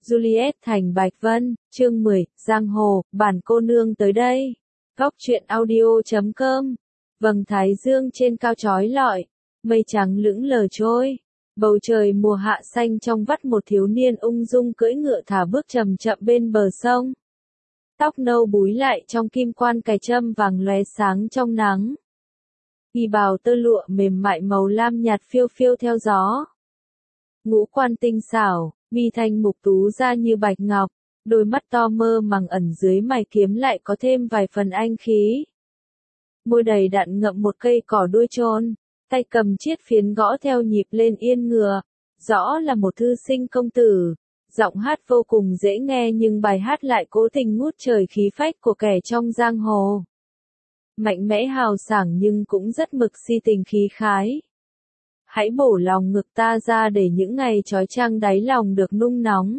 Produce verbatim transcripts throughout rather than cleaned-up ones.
Juliet thành Bạch Vân, chương mười, Giang Hồ, bản cô nương tới đây. Góc truyện audio chấm com. Vầng thái dương trên cao chói lọi, mây trắng lững lờ trôi. Bầu trời mùa hạ xanh trong vắt một thiếu niên ung dung cưỡi ngựa thả bước chậm chậm bên bờ sông. Tóc nâu búi lại trong kim quan cài trâm vàng lóe sáng trong nắng. Y bào tơ lụa mềm mại màu lam nhạt phiêu phiêu theo gió. Ngũ quan tinh xảo, mi thanh mục tú ra như bạch ngọc, đôi mắt to mơ màng ẩn dưới mày kiếm lại có thêm vài phần anh khí. Môi đầy đặn ngậm một cây cỏ đuôi trôn, tay cầm chiết phiến gõ theo nhịp lên yên ngựa, rõ là một thư sinh công tử. Giọng hát vô cùng dễ nghe nhưng bài hát lại cố tình ngút trời khí phách của kẻ trong giang hồ. Mạnh mẽ hào sảng nhưng cũng rất mực si tình khí khái. Hãy bổ lòng ngực ta ra để những ngày trói trang đáy lòng được nung nóng.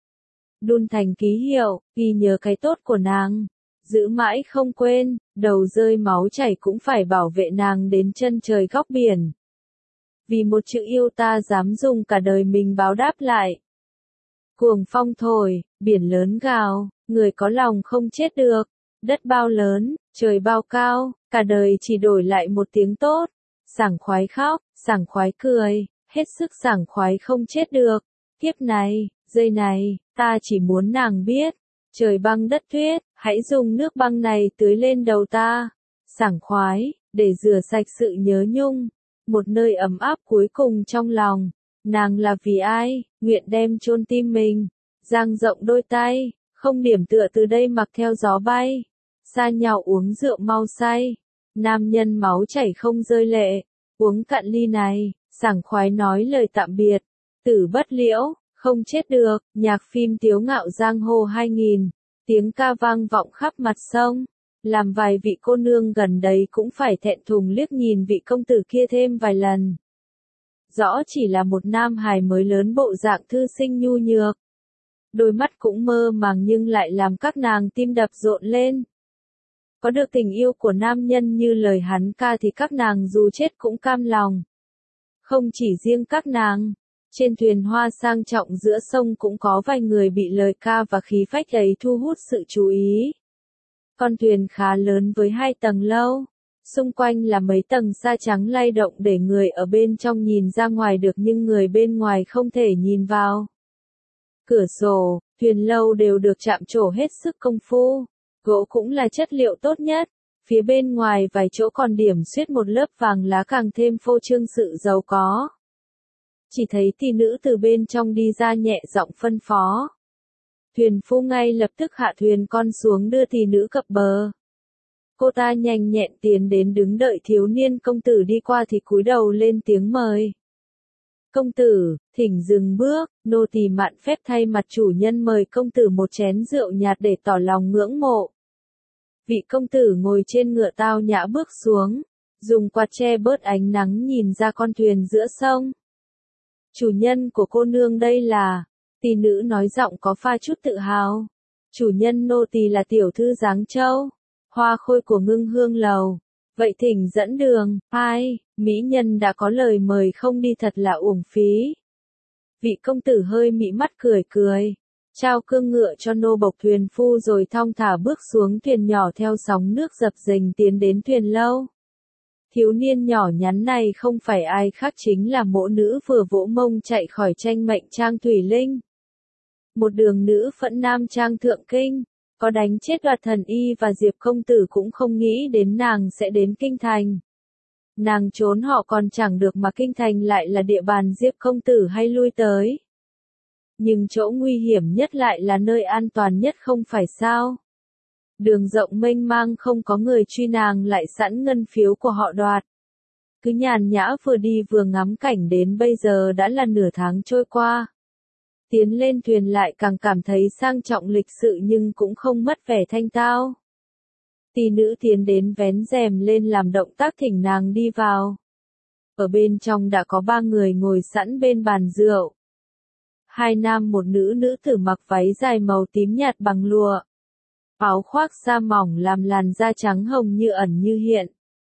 Đun thành ký hiệu, ghi nhớ cái tốt của nàng. Giữ mãi không quên, đầu rơi máu chảy cũng phải bảo vệ nàng đến chân trời góc biển. Vì một chữ yêu ta dám dùng cả đời mình báo đáp lại. Cuồng phong thổi, biển lớn gào, người có lòng không chết được. Đất bao lớn, trời bao cao, cả đời chỉ đổi lại một tiếng tốt. Sảng khoái khóc, sảng khoái cười, hết sức sảng khoái không chết được. Kiếp này, giây này, ta chỉ muốn nàng biết. Trời băng đất tuyết, hãy dùng nước băng này tưới lên đầu ta. Sảng khoái, để rửa sạch sự nhớ nhung. Một nơi ấm áp cuối cùng trong lòng. Nàng là vì ai, nguyện đem chôn tim mình. Dang rộng đôi tay, không điểm tựa từ đây mặc theo gió bay. Xa nhau uống rượu mau say. Nam nhân máu chảy không rơi lệ. Uống cạn ly này, sảng khoái nói lời tạm biệt. Tử bất liễu, không chết được. Nhạc phim Tiếu Ngạo Giang Hồ hai nghìn. Tiếng ca vang vọng khắp mặt sông. Làm vài vị cô nương gần đấy cũng phải thẹn thùng liếc nhìn vị công tử kia thêm vài lần. Rõ chỉ là một nam hài mới lớn bộ dạng thư sinh nhu nhược. Đôi mắt cũng mơ màng nhưng lại làm các nàng tim đập rộn lên. Có được tình yêu của nam nhân như lời hắn ca thì các nàng dù chết cũng cam lòng. Không chỉ riêng các nàng, trên thuyền hoa sang trọng giữa sông cũng có vài người bị lời ca và khí phách ấy thu hút sự chú ý. Con thuyền khá lớn với hai tầng lâu, xung quanh là mấy tầng sa trắng lay động để người ở bên trong nhìn ra ngoài được nhưng người bên ngoài không thể nhìn vào. Cửa sổ, thuyền lâu đều được chạm trổ hết sức công phu. Gỗ cũng là chất liệu tốt nhất, phía bên ngoài vài chỗ còn điểm xuyết một lớp vàng lá càng thêm phô trương sự giàu có. Chỉ thấy tỷ nữ từ bên trong đi ra nhẹ giọng phân phó. Thuyền phu ngay lập tức hạ thuyền con xuống đưa tỷ nữ cập bờ. Cô ta nhanh nhẹn tiến đến đứng đợi thiếu niên công tử đi qua thì cúi đầu lên tiếng mời. Công tử, thỉnh dừng bước, nô tỳ mạn phép thay mặt chủ nhân mời công tử một chén rượu nhạt để tỏ lòng ngưỡng mộ. Vị công tử ngồi trên ngựa tao nhã bước xuống, dùng quạt che bớt ánh nắng nhìn ra con thuyền giữa sông. Chủ nhân của cô nương đây là, tỷ nữ nói giọng có pha chút tự hào. Chủ nhân nô tỳ là tiểu thư Giáng Châu, hoa khôi của Ngưng Hương Lầu. Vậy thỉnh dẫn đường. Ai, mỹ nhân đã có lời mời không đi thật là uổng phí. Vị công tử hơi mị mắt cười cười, trao cương ngựa cho nô bộc thuyền phu rồi thong thả bước xuống thuyền nhỏ theo sóng nước dập dềnh tiến đến thuyền lâu. Thiếu niên nhỏ nhắn này không phải ai khác chính là mỗ nữ vừa vỗ mông chạy khỏi tranh mệnh trang Thủy Linh. Một đường nữ phẫn nam trang thượng kinh. Có đánh chết đoạt thần y và Diệp công tử cũng không nghĩ đến nàng sẽ đến kinh thành. Nàng trốn họ còn chẳng được mà kinh thành lại là địa bàn Diệp công tử hay lui tới. Nhưng chỗ nguy hiểm nhất lại là nơi an toàn nhất không phải sao. Đường rộng mênh mang không có người truy nàng lại sẵn ngân phiếu của họ đoạt. Cứ nhàn nhã vừa đi vừa ngắm cảnh đến bây giờ đã là nửa tháng trôi qua. Tiến lên thuyền lại càng cảm thấy sang trọng lịch sự nhưng cũng không mất vẻ thanh tao. Tỷ nữ tiến đến vén rèm lên làm động tác thỉnh nàng đi vào. Ở bên trong đã có ba người ngồi sẵn bên bàn rượu. Hai nam một nữ nữ tử mặc váy dài màu tím nhạt bằng lụa. Áo khoác da mỏng làm làn da trắng hồng như ẩn như hiện.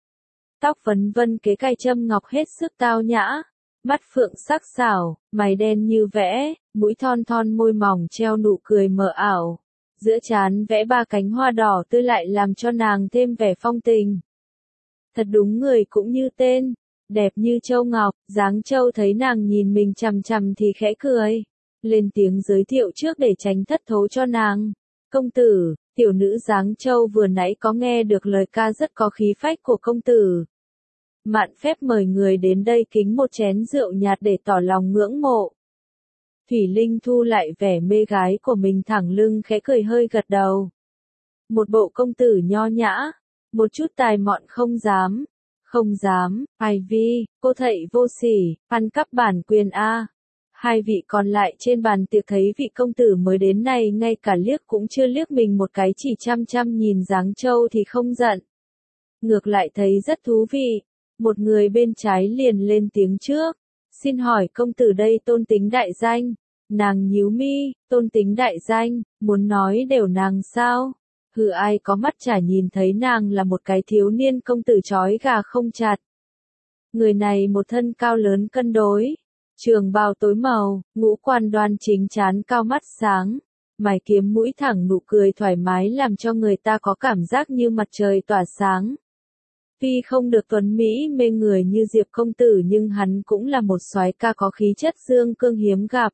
Tóc vấn vân kế cài châm ngọc hết sức tao nhã. Mắt phượng sắc sảo, mày đen như vẽ, mũi thon thon môi mỏng treo nụ cười mờ ảo. Giữa trán vẽ ba cánh hoa đỏ tươi lại làm cho nàng thêm vẻ phong tình. Thật đúng người cũng như tên, đẹp như châu ngọc. Giáng Châu thấy nàng nhìn mình chằm chằm thì khẽ cười, lên tiếng giới thiệu trước để tránh thất thố cho nàng. Công tử, tiểu nữ Giáng Châu vừa nãy có nghe được lời ca rất có khí phách của công tử. Mạn phép mời người đến đây kính một chén rượu nhạt để tỏ lòng ngưỡng mộ. Thủy Linh thu lại vẻ mê gái của mình thẳng lưng khẽ cười hơi gật đầu. Một bộ công tử nho nhã, một chút tài mọn không dám, không dám, Ivy, cô thậy vô sỉ, ăn cắp bản quyền a. Hai vị còn lại trên bàn tiệc thấy vị công tử mới đến này ngay cả liếc cũng chưa liếc mình một cái chỉ chăm chăm nhìn Giáng Châu thì không giận. Ngược lại thấy rất thú vị, một người bên trái liền lên tiếng trước. Xin hỏi công tử đây tôn tính đại danh. Nàng nhíu mi, tôn tính đại danh, muốn nói đều nàng sao? Hừ, ai có mắt chả nhìn thấy nàng là một cái thiếu niên công tử trói gà không chặt. Người này một thân cao lớn cân đối, trường bào tối màu, ngũ quan đoan chính trán cao mắt sáng, mày kiếm mũi thẳng nụ cười thoải mái làm cho người ta có cảm giác như mặt trời tỏa sáng. Tuy không được tuấn mỹ mê người như Diệp công tử nhưng hắn cũng là một soái ca có khí chất dương cương hiếm gặp.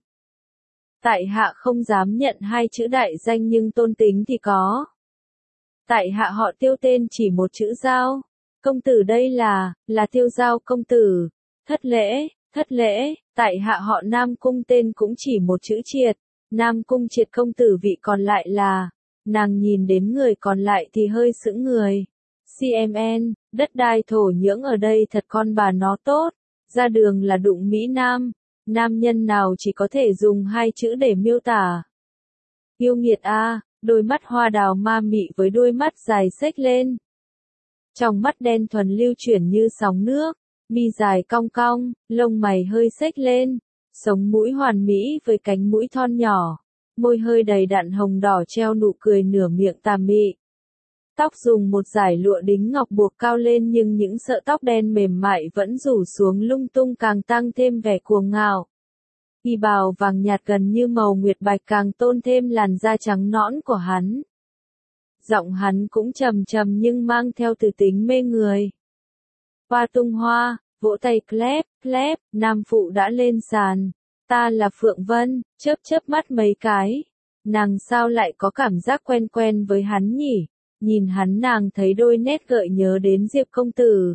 Tại hạ không dám nhận hai chữ đại danh nhưng tôn tính thì có. Tại hạ họ Tiêu tên chỉ một chữ Giao. Công tử đây là, là Tiêu Giao công tử. Thất lễ, thất lễ, tại hạ họ Nam Cung tên cũng chỉ một chữ Triệt. Nam Cung Triệt công tử vị còn lại là. Nàng nhìn đến người còn lại thì hơi sững người. xê em en, đất đai thổ nhưỡng ở đây thật con bà nó tốt. Ra đường là đụng Mỹ Nam. Nam nhân nào chỉ có thể dùng hai chữ để miêu tả. Yêu nghiệt a, đôi mắt hoa đào ma mị với đôi mắt dài xếch lên. Trong mắt đen thuần lưu chuyển như sóng nước, mi dài cong cong, lông mày hơi xếch lên, sống mũi hoàn mỹ với cánh mũi thon nhỏ, môi hơi đầy đặn hồng đỏ treo nụ cười nửa miệng tà mị. Tóc dùng một dải lụa đính ngọc buộc cao lên nhưng những sợi tóc đen mềm mại vẫn rủ xuống lung tung càng tăng thêm vẻ cuồng ngạo. Y bào vàng nhạt gần như màu nguyệt bạch càng tôn thêm làn da trắng nõn của hắn. Giọng hắn cũng trầm trầm nhưng mang theo từ tính mê người. Hoa tung hoa, vỗ tay clap, clap, nam phụ đã lên sàn. Ta là Phượng Vân, chớp chớp mắt mấy cái. Nàng sao lại có cảm giác quen quen với hắn nhỉ? Nhìn hắn nàng thấy đôi nét gợi nhớ đến Diệp công tử.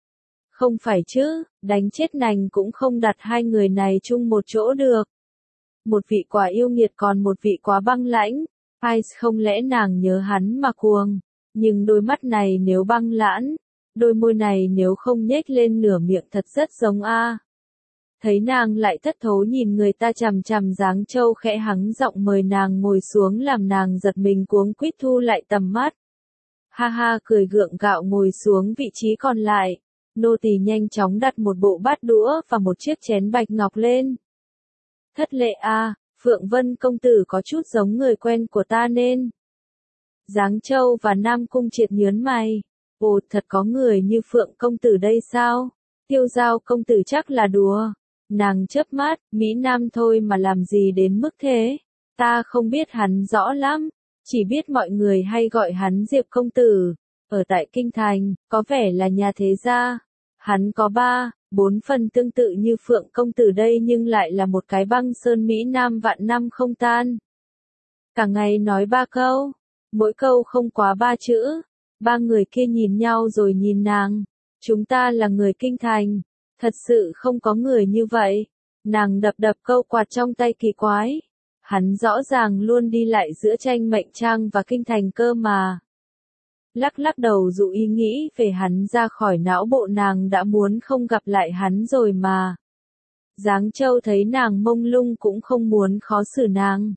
Không phải chứ, đánh chết nành cũng không đặt hai người này chung một chỗ được. Một vị quá yêu nghiệt còn một vị quá băng lãnh. Ai không lẽ nàng nhớ hắn mà cuồng. Nhưng đôi mắt này nếu băng lãnh, đôi môi này nếu không nhếch lên nửa miệng thật rất giống a. Thấy nàng lại thất thố nhìn người ta chằm chằm Giáng Châu khẽ hắng giọng mời nàng ngồi xuống làm nàng giật mình cuống quýt thu lại tầm mắt. Ha ha cười gượng gạo ngồi xuống vị trí còn lại. Nô tỳ nhanh chóng đặt một bộ bát đũa và một chiếc chén bạch ngọc lên. Thất lệ a, Phượng Vân công tử có chút giống người quen của ta nên. Giáng Châu và Nam Cung Triệt nhớn mày. Ồ, thật có người như Phượng công tử đây sao? Tiêu Giao công tử chắc là đùa. Nàng chớp mắt, Mỹ Nam thôi mà làm gì đến mức thế? Ta không biết hắn rõ lắm, chỉ biết mọi người hay gọi hắn Diệp công tử. Ở tại Kinh Thành, có vẻ là nhà thế gia. Hắn có ba, bốn phần tương tự như Phượng công tử đây nhưng lại là một cái băng sơn Mỹ Nam vạn năm không tan. Cả ngày nói ba câu, mỗi câu không quá ba chữ. Ba người kia nhìn nhau rồi nhìn nàng. Chúng ta là người Kinh Thành. Thật sự không có người như vậy. Nàng đập đập câu quạt trong tay kỳ quái. Hắn rõ ràng luôn đi lại giữa tranh mệnh trang và Kinh Thành cơ mà. Lắc lắc đầu dụ ý nghĩ về hắn ra khỏi não bộ nàng đã muốn không gặp lại hắn rồi mà. Giáng Châu thấy nàng mông lung cũng không muốn khó xử nàng.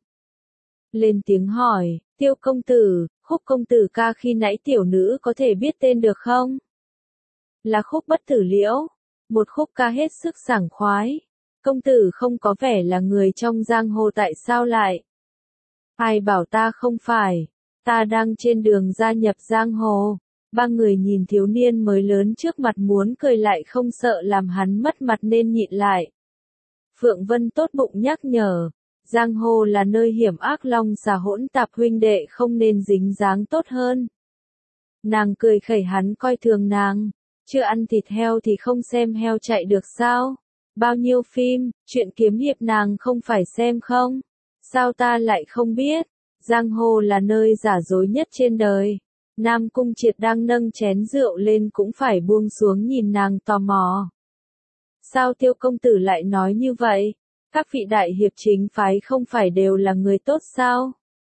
Lên tiếng hỏi, Tiêu công tử, khúc công tử ca khi nãy tiểu nữ có thể biết tên được không? Là khúc Bất Tử Liễu, một khúc ca hết sức sảng khoái. Công tử không có vẻ là người trong giang hồ tại sao lại? Ai bảo ta không phải? Ta đang trên đường gia nhập giang hồ. Ba người nhìn thiếu niên mới lớn trước mặt muốn cười lại không sợ làm hắn mất mặt nên nhịn lại. Phượng Vân tốt bụng nhắc nhở. Giang hồ là nơi hiểm ác long xà hỗn tạp, huynh đệ không nên dính dáng tốt hơn. Nàng cười khẩy hắn coi thường nàng. Chưa ăn thịt heo thì không xem heo chạy được sao? Bao nhiêu phim, chuyện kiếm hiệp nàng không phải xem không? Sao ta lại không biết? Giang hồ là nơi giả dối nhất trên đời. Nam Cung Triệt đang nâng chén rượu lên cũng phải buông xuống nhìn nàng tò mò. Sao Tiêu công tử lại nói như vậy? Các vị đại hiệp chính phái không phải đều là người tốt sao?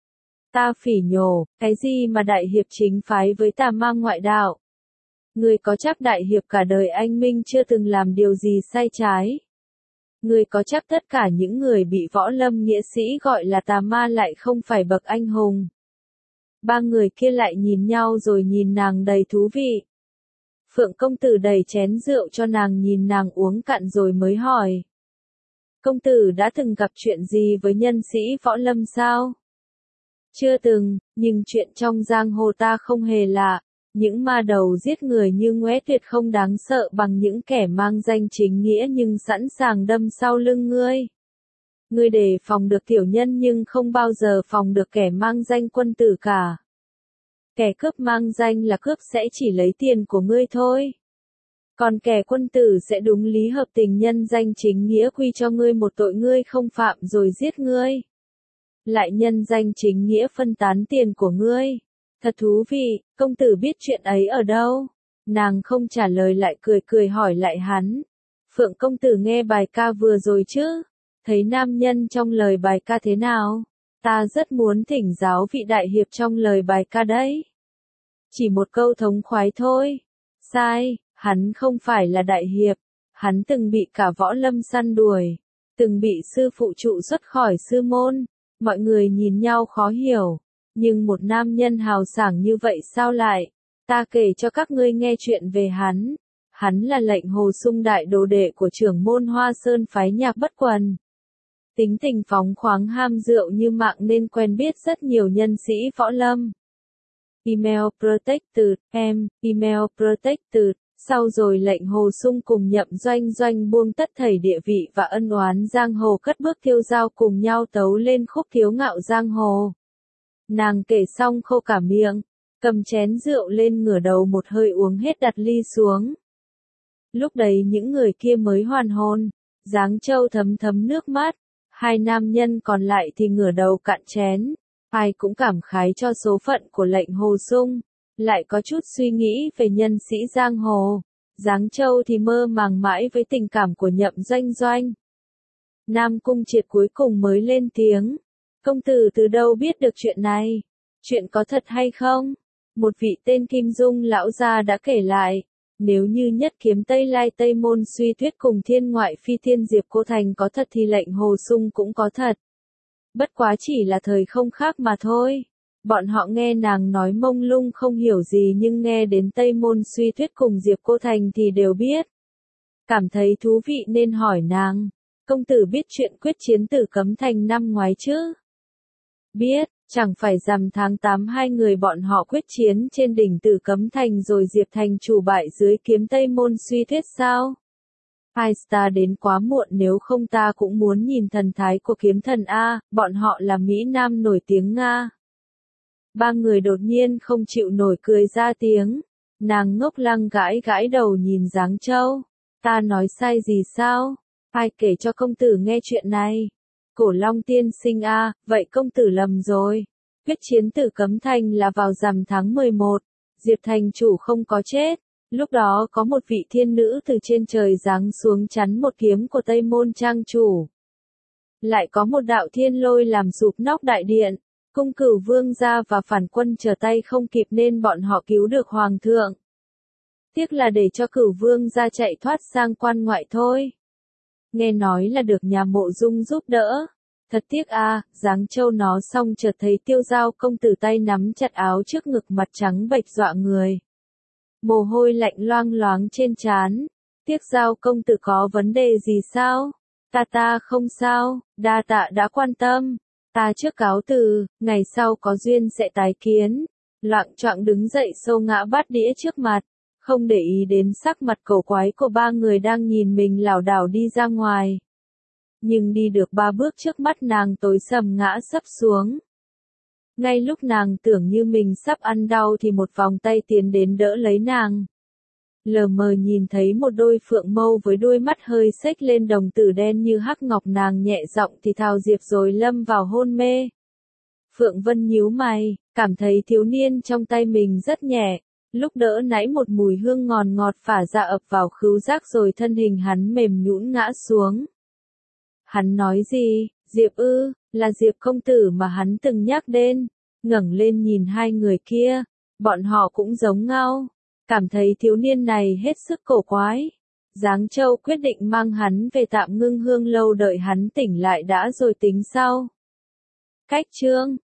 Ta phỉ nhổ, cái gì mà đại hiệp chính phái với tà ma ngoại đạo? Người có chắc đại hiệp cả đời anh minh chưa từng làm điều gì sai trái? Người có chắc tất cả những người bị võ lâm nghĩa sĩ gọi là tà ma lại không phải bậc anh hùng? Ba người kia lại nhìn nhau rồi nhìn nàng đầy thú vị. Phượng công tử đầy chén rượu cho nàng nhìn nàng uống cạn rồi mới hỏi. Công tử đã từng gặp chuyện gì với nhân sĩ võ lâm sao? Chưa từng, nhưng chuyện trong giang hồ ta không hề lạ. Những ma đầu giết người như Ngoé Tuyệt không đáng sợ bằng những kẻ mang danh chính nghĩa nhưng sẵn sàng đâm sau lưng ngươi. Ngươi đề phòng được tiểu nhân nhưng không bao giờ phòng được kẻ mang danh quân tử cả. Kẻ cướp mang danh là cướp sẽ chỉ lấy tiền của ngươi thôi. Còn kẻ quân tử sẽ đúng lý hợp tình nhân danh chính nghĩa quy cho ngươi một tội ngươi không phạm rồi giết ngươi. Lại nhân danh chính nghĩa phân tán tiền của ngươi. Thật thú vị, công tử biết chuyện ấy ở đâu? Nàng không trả lời lại cười cười hỏi lại hắn. Phượng công tử nghe bài ca vừa rồi chứ? Thấy nam nhân trong lời bài ca thế nào? Ta rất muốn thỉnh giáo vị đại hiệp trong lời bài ca đấy. Chỉ một câu thống khoái thôi. Sai, hắn không phải là đại hiệp. Hắn từng bị cả võ lâm săn đuổi. Từng bị sư phụ trụ xuất khỏi sư môn. Mọi người nhìn nhau khó hiểu. Nhưng một nam nhân hào sảng như vậy sao lại? Ta kể cho các ngươi nghe chuyện về hắn. Hắn là Lệnh Hồ Sung đại đồ đệ của trưởng môn Hoa Sơn phái Nhạc Bất Quần. Tính tình phóng khoáng ham rượu như mạng nên quen biết rất nhiều nhân sĩ võ lâm. Email Protected, em, email Protected. Sau rồi Lệnh Hồ Sung cùng Nhậm Doanh Doanh buông tất thảy địa vị và ân oán giang hồ cất bước thiêu dao cùng nhau tấu lên khúc Thiếu Ngạo Giang Hồ. Nàng kể xong khô cả miệng, cầm chén rượu lên ngửa đầu một hơi uống hết đặt ly xuống. Lúc đấy những người kia mới hoàn hồn, Giáng Châu thấm thấm nước mắt, hai nam nhân còn lại thì ngửa đầu cạn chén, ai cũng cảm khái cho số phận của Lệnh Hồ Sung, lại có chút suy nghĩ về nhân sĩ giang hồ. Giáng Châu thì mơ màng mãi với tình cảm của Nhậm Doanh Doanh. Nam Cung Triệt cuối cùng mới lên tiếng. Công tử từ đâu biết được chuyện này? Chuyện có thật hay không? Một vị tên Kim Dung lão gia đã kể lại. Nếu như nhất kiếm Tây Lai Tây Môn Suy Tuyết cùng thiên ngoại phi thiên Diệp Cô Thành có thật thì Lệnh Hồ Sung cũng có thật. Bất quá chỉ là thời không khác mà thôi. Bọn họ nghe nàng nói mông lung không hiểu gì nhưng nghe đến Tây Môn Suy Tuyết cùng Diệp Cô Thành thì đều biết. Cảm thấy thú vị nên hỏi nàng. Công tử biết chuyện quyết chiến Tử Cấm Thành năm ngoái chứ? Biết, chẳng phải rằm tháng tám hai người bọn họ quyết chiến trên đỉnh Tử Cấm Thành rồi Diệp Thành chủ bại dưới kiếm Tây Môn Suy Tuyết sao? Ai ta đến quá muộn nếu không ta cũng muốn nhìn thần thái của kiếm thần A, bọn họ là Mỹ Nam nổi tiếng Nga. Ba người đột nhiên không chịu nổi cười ra tiếng. Nàng ngốc lăng gãi gãi đầu nhìn Giáng Châu. Ta nói sai gì sao? Ai kể cho công tử nghe chuyện này? Cổ Long tiên sinh a, vậy công tử lầm rồi. Quyết chiến Tử Cấm Thành là vào rằm tháng mười một. Diệp Thành chủ không có chết. Lúc đó có một vị thiên nữ từ trên trời giáng xuống chắn một kiếm của Tây Môn Trang chủ. Lại có một đạo thiên lôi làm sụp nóc đại điện. Cung Cửu Vương gia và phản quân trở tay không kịp nên bọn họ cứu được hoàng thượng. Tiếc là để cho Cửu Vương gia chạy thoát sang quan ngoại thôi. Nghe nói là được nhà Mộ Dung giúp đỡ. Thật tiếc a, à, Giáng Châu nó xong chợt thấy Tiêu Giao công tử tay nắm chặt áo trước ngực mặt trắng bệch dọa người. Mồ hôi lạnh loang loáng trên trán. Tiếc Giao công tử có vấn đề gì sao? Ta ta không sao, đa tạ đã quan tâm. Ta trước cáo từ, ngày sau có duyên sẽ tái kiến. Loạng choạng đứng dậy xô ngã bát đĩa trước mặt. Không để ý đến sắc mặt cổ quái của ba người đang nhìn mình lảo đảo đi ra ngoài. nhưng đi được ba bước trước mắt nàng tối sầm ngã sấp xuống. Ngay lúc nàng tưởng như mình sắp ăn đau thì một vòng tay tiến đến đỡ lấy nàng. Lờ mờ nhìn thấy một đôi phượng mâu với đôi mắt hơi xếch lên đồng tử đen như hắc ngọc, nàng nhẹ giọng thì thào diệp rồi lâm vào hôn mê. Phượng Vân nhíu mày, cảm thấy thiếu niên trong tay mình rất nhẹ, lúc đỡ nãy một mùi hương ngọt ngọt phả ra ập vào khứu giác rồi thân hình hắn mềm nhũn ngã xuống. Hắn nói gì? Diệp ư, là Diệp công tử mà hắn từng nhắc đến. Ngẩng lên nhìn hai người kia, bọn họ cũng giống nhau, cảm thấy thiếu niên này hết sức cổ quái. Giáng Châu quyết định mang hắn về tạm ngưng hương lâu đợi hắn tỉnh lại đã rồi tính sau. Cách chương